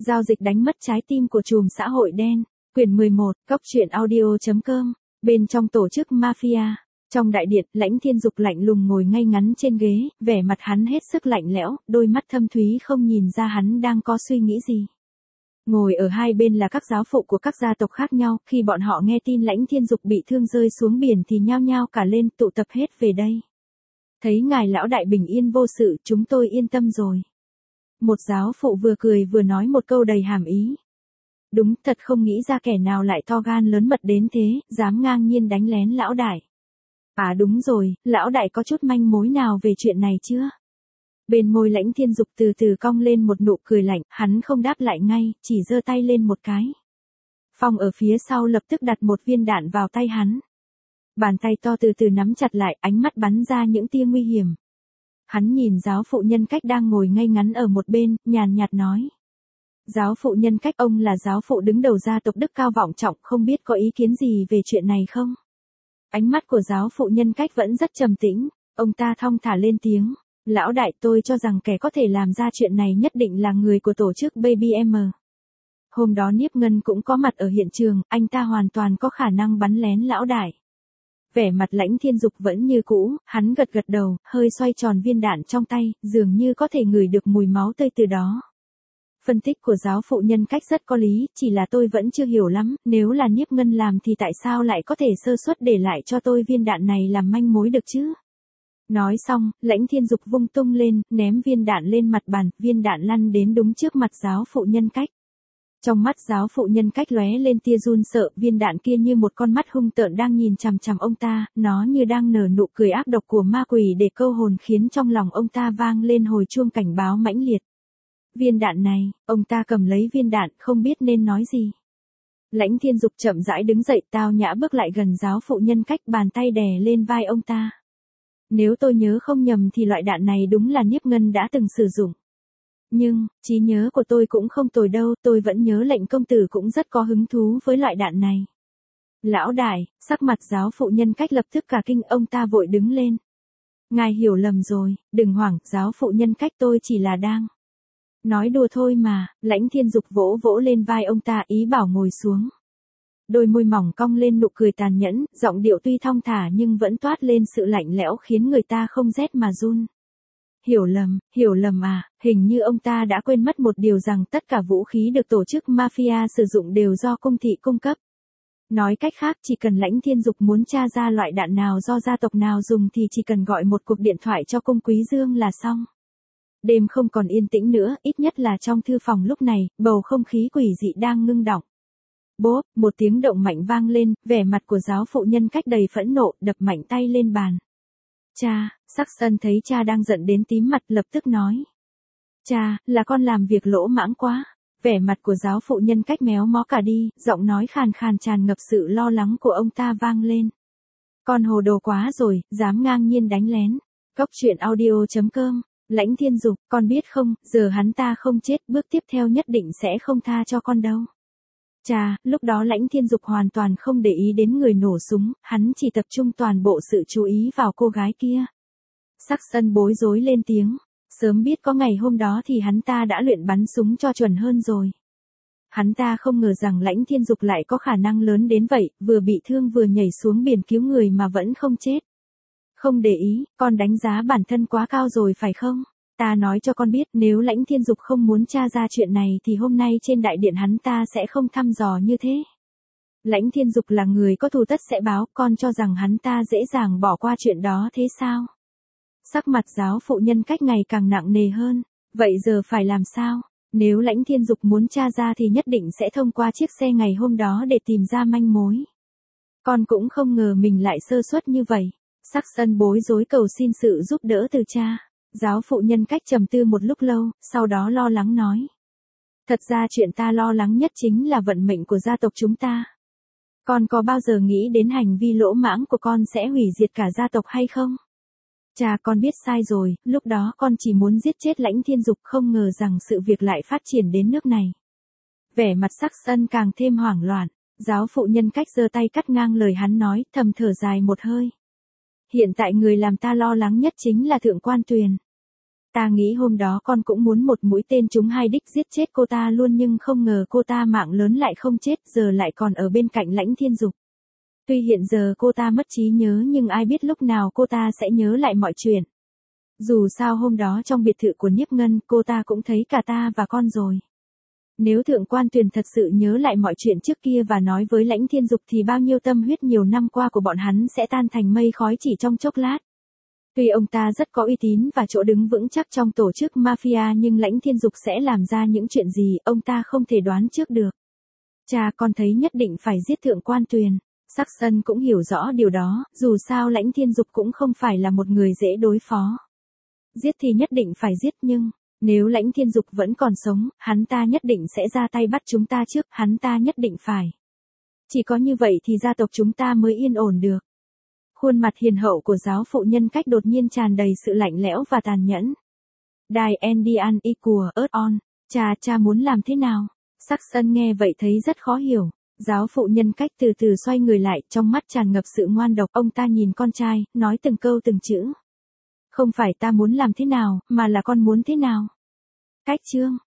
Giao dịch đánh mất trái tim của trùm xã hội đen. Quyển 11, Cóc truyện audio.com. Bên trong tổ chức mafia. Trong đại điện, Lãnh Thiên Dục lạnh lùng ngồi ngay ngắn trên ghế, vẻ mặt hắn hết sức lạnh lẽo, đôi mắt thâm thúy không nhìn ra hắn đang có suy nghĩ gì. Ngồi ở hai bên là các giáo phụ của các gia tộc khác nhau, khi bọn họ nghe tin Lãnh Thiên Dục bị thương rơi xuống biển thì nhao nhao cả lên, tụ tập hết về đây. Thấy ngài lão đại bình yên vô sự, chúng tôi yên tâm rồi. Một giáo phụ vừa cười vừa nói một câu đầy hàm ý. Đúng, thật không nghĩ ra kẻ nào lại to gan lớn mật đến thế, dám ngang nhiên đánh lén lão đại. À đúng rồi, lão đại có chút manh mối nào về chuyện này chưa? Bên môi Lãnh Thiên Dục từ từ cong lên một nụ cười lạnh, hắn không đáp lại ngay, chỉ giơ tay lên một cái. Phong ở phía sau lập tức đặt một viên đạn vào tay hắn. Bàn tay to từ từ nắm chặt lại, ánh mắt bắn ra những tia nguy hiểm. Hắn nhìn giáo phụ Nhân Cách đang ngồi ngay ngắn ở một bên, nhàn nhạt nói. Giáo phụ Nhân Cách, ông là giáo phụ đứng đầu gia tộc đức cao vọng trọng, không biết có ý kiến gì về chuyện này không? Ánh mắt của giáo phụ Nhân Cách vẫn rất trầm tĩnh, ông ta thong thả lên tiếng. Lão đại, tôi cho rằng kẻ có thể làm ra chuyện này nhất định là người của tổ chức Baby M. Hôm đó Niếp Ngân cũng có mặt ở hiện trường, anh ta hoàn toàn có khả năng bắn lén lão đại. Vẻ mặt Lãnh Thiên Dục vẫn như cũ, hắn gật gật đầu, hơi xoay tròn viên đạn trong tay, dường như có thể ngửi được mùi máu tươi từ đó. Phân tích của giáo phụ Nhân Cách rất có lý, chỉ là tôi vẫn chưa hiểu lắm, nếu là Niếp Ngân làm thì tại sao lại có thể sơ suất để lại cho tôi viên đạn này làm manh mối được chứ? Nói xong, Lãnh Thiên Dục vung tung lên, ném viên đạn lên mặt bàn, viên đạn lăn đến đúng trước mặt giáo phụ Nhân Cách. Trong mắt giáo phụ Nhân Cách lóe lên tia run sợ, viên đạn kia như một con mắt hung tợn đang nhìn chằm chằm ông ta, nó như đang nở nụ cười ác độc của ma quỷ để câu hồn, khiến trong lòng ông ta vang lên hồi chuông cảnh báo mãnh liệt. Viên đạn này, ông ta cầm lấy viên đạn, không biết nên nói gì. Lãnh Thiên Dục chậm rãi đứng dậy, tao nhã bước lại gần giáo phụ Nhân Cách, bàn tay đè lên vai ông ta. Nếu tôi nhớ không nhầm thì loại đạn này đúng là Niếp Ngân đã từng sử dụng. Nhưng, trí nhớ của tôi cũng không tồi đâu, tôi vẫn nhớ lệnh công tử cũng rất có hứng thú với loại đạn này. Lão đại, sắc mặt giáo phụ Nhân Cách lập tức cả kinh, ông ta vội đứng lên. Ngài hiểu lầm rồi, đừng hoảng, giáo phụ Nhân Cách, tôi chỉ là đang nói đùa thôi mà. Lãnh Thiên Dục vỗ vỗ lên vai ông ta, ý bảo ngồi xuống. Đôi môi mỏng cong lên nụ cười tàn nhẫn, giọng điệu tuy thong thả nhưng vẫn toát lên sự lạnh lẽo khiến người ta không rét mà run. Hiểu lầm à, hình như ông ta đã quên mất một điều, rằng tất cả vũ khí được tổ chức mafia sử dụng đều do cung thị cung cấp. Nói cách khác, chỉ cần Lãnh Thiên Dục muốn tra ra loại đạn nào do gia tộc nào dùng thì chỉ cần gọi một cuộc điện thoại cho cung Quý Dương là xong. Đêm không còn yên tĩnh nữa, ít nhất là trong thư phòng lúc này, bầu không khí quỷ dị đang ngưng đọng. Bốp, một tiếng động mạnh vang lên, vẻ mặt của giáo phụ Nhân Cách đầy phẫn nộ, đập mạnh tay lên bàn. Cha, Sắc Sân thấy cha đang giận đến tím mặt, lập tức nói. Cha, là con làm việc lỗ mãng quá. Vẻ mặt của giáo phụ Nhân Cách méo mó cả đi, giọng nói khàn khàn tràn ngập sự lo lắng của ông ta vang lên. Con hồ đồ quá rồi, dám ngang nhiên đánh lén. Cóc truyện audio.com. Lãnh Thiên Dục, con biết không, giờ hắn ta không chết, bước tiếp theo nhất định sẽ không tha cho con đâu. Cha, lúc đó Lãnh Thiên Dục hoàn toàn không để ý đến người nổ súng, hắn chỉ tập trung toàn bộ sự chú ý vào cô gái kia. Sắc Sân bối rối lên tiếng, sớm biết có ngày hôm đó thì hắn ta đã luyện bắn súng cho chuẩn hơn rồi. Hắn ta không ngờ rằng Lãnh Thiên Dục lại có khả năng lớn đến vậy, vừa bị thương vừa nhảy xuống biển cứu người mà vẫn không chết. Không để ý, con đánh giá bản thân quá cao rồi phải không? Ta nói cho con biết, nếu Lãnh Thiên Dục không muốn tra ra chuyện này thì hôm nay trên đại điện hắn ta sẽ không thăm dò như thế. Lãnh Thiên Dục là người có thù tất sẽ báo, con cho rằng hắn ta dễ dàng bỏ qua chuyện đó thế sao? Sắc mặt giáo phụ Nhân Cách ngày càng nặng nề hơn. Vậy giờ phải làm sao? Nếu Lãnh Thiên Dục muốn tra ra thì nhất định sẽ thông qua chiếc xe ngày hôm đó để tìm ra manh mối. Con cũng không ngờ mình lại sơ suất như vậy. Sắc Sân bối rối cầu xin sự giúp đỡ từ cha. Giáo phụ Nhân Cách trầm tư một lúc lâu, sau đó lo lắng nói. Thật ra chuyện ta lo lắng nhất chính là vận mệnh của gia tộc chúng ta. Con có bao giờ nghĩ đến hành vi lỗ mãng của con sẽ hủy diệt cả gia tộc hay không? Cha, con biết sai rồi, lúc đó con chỉ muốn giết chết Lãnh Thiên Dục, không ngờ rằng sự việc lại phát triển đến nước này. Vẻ mặt Sắc Sân càng thêm hoảng loạn, giáo phụ Nhân Cách giơ tay cắt ngang lời hắn nói, thầm thở dài một hơi. Hiện tại người làm ta lo lắng nhất chính là Thượng Quan Tuyền. Ta nghĩ hôm đó con cũng muốn một mũi tên trúng hai đích giết chết cô ta luôn nhưng không ngờ cô ta mạng lớn lại không chết giờ lại còn ở bên cạnh Lãnh Thiên Dục. Tuy hiện giờ cô ta mất trí nhớ nhưng ai biết lúc nào cô ta sẽ nhớ lại mọi chuyện. Dù sao hôm đó trong biệt thự của Niếp Ngân cô ta cũng thấy cả ta và con rồi. Nếu Thượng Quan Tuyền thật sự nhớ lại mọi chuyện trước kia và nói với Lãnh Thiên Dục thì bao nhiêu tâm huyết nhiều năm qua của bọn hắn sẽ tan thành mây khói chỉ trong chốc lát. Tuy ông ta rất có uy tín và chỗ đứng vững chắc trong tổ chức mafia nhưng Lãnh Thiên Dục sẽ làm ra những chuyện gì ông ta không thể đoán trước được. Cha con thấy nhất định phải giết Thượng Quan Tuyền. Sắc Sân cũng hiểu rõ điều đó, dù sao Lãnh Thiên Dục cũng không phải là một người dễ đối phó. Giết thì nhất định phải giết nhưng, nếu Lãnh Thiên Dục vẫn còn sống, hắn ta nhất định sẽ ra tay bắt chúng ta trước, hắn ta nhất định phải. Chỉ có như vậy thì gia tộc chúng ta mới yên ổn được. Khuôn mặt hiền hậu của giáo phụ Nhân Cách đột nhiên tràn đầy sự lạnh lẽo và tàn nhẫn. Đài Endian y của ớt on, cha muốn làm thế nào? Sắc Sân nghe vậy thấy rất khó hiểu. Giáo phụ Nhân Cách từ từ xoay người lại, trong mắt tràn ngập sự ngoan độc, ông ta nhìn con trai, nói từng câu từng chữ. Không phải ta muốn làm thế nào, mà là con muốn thế nào. Cách chương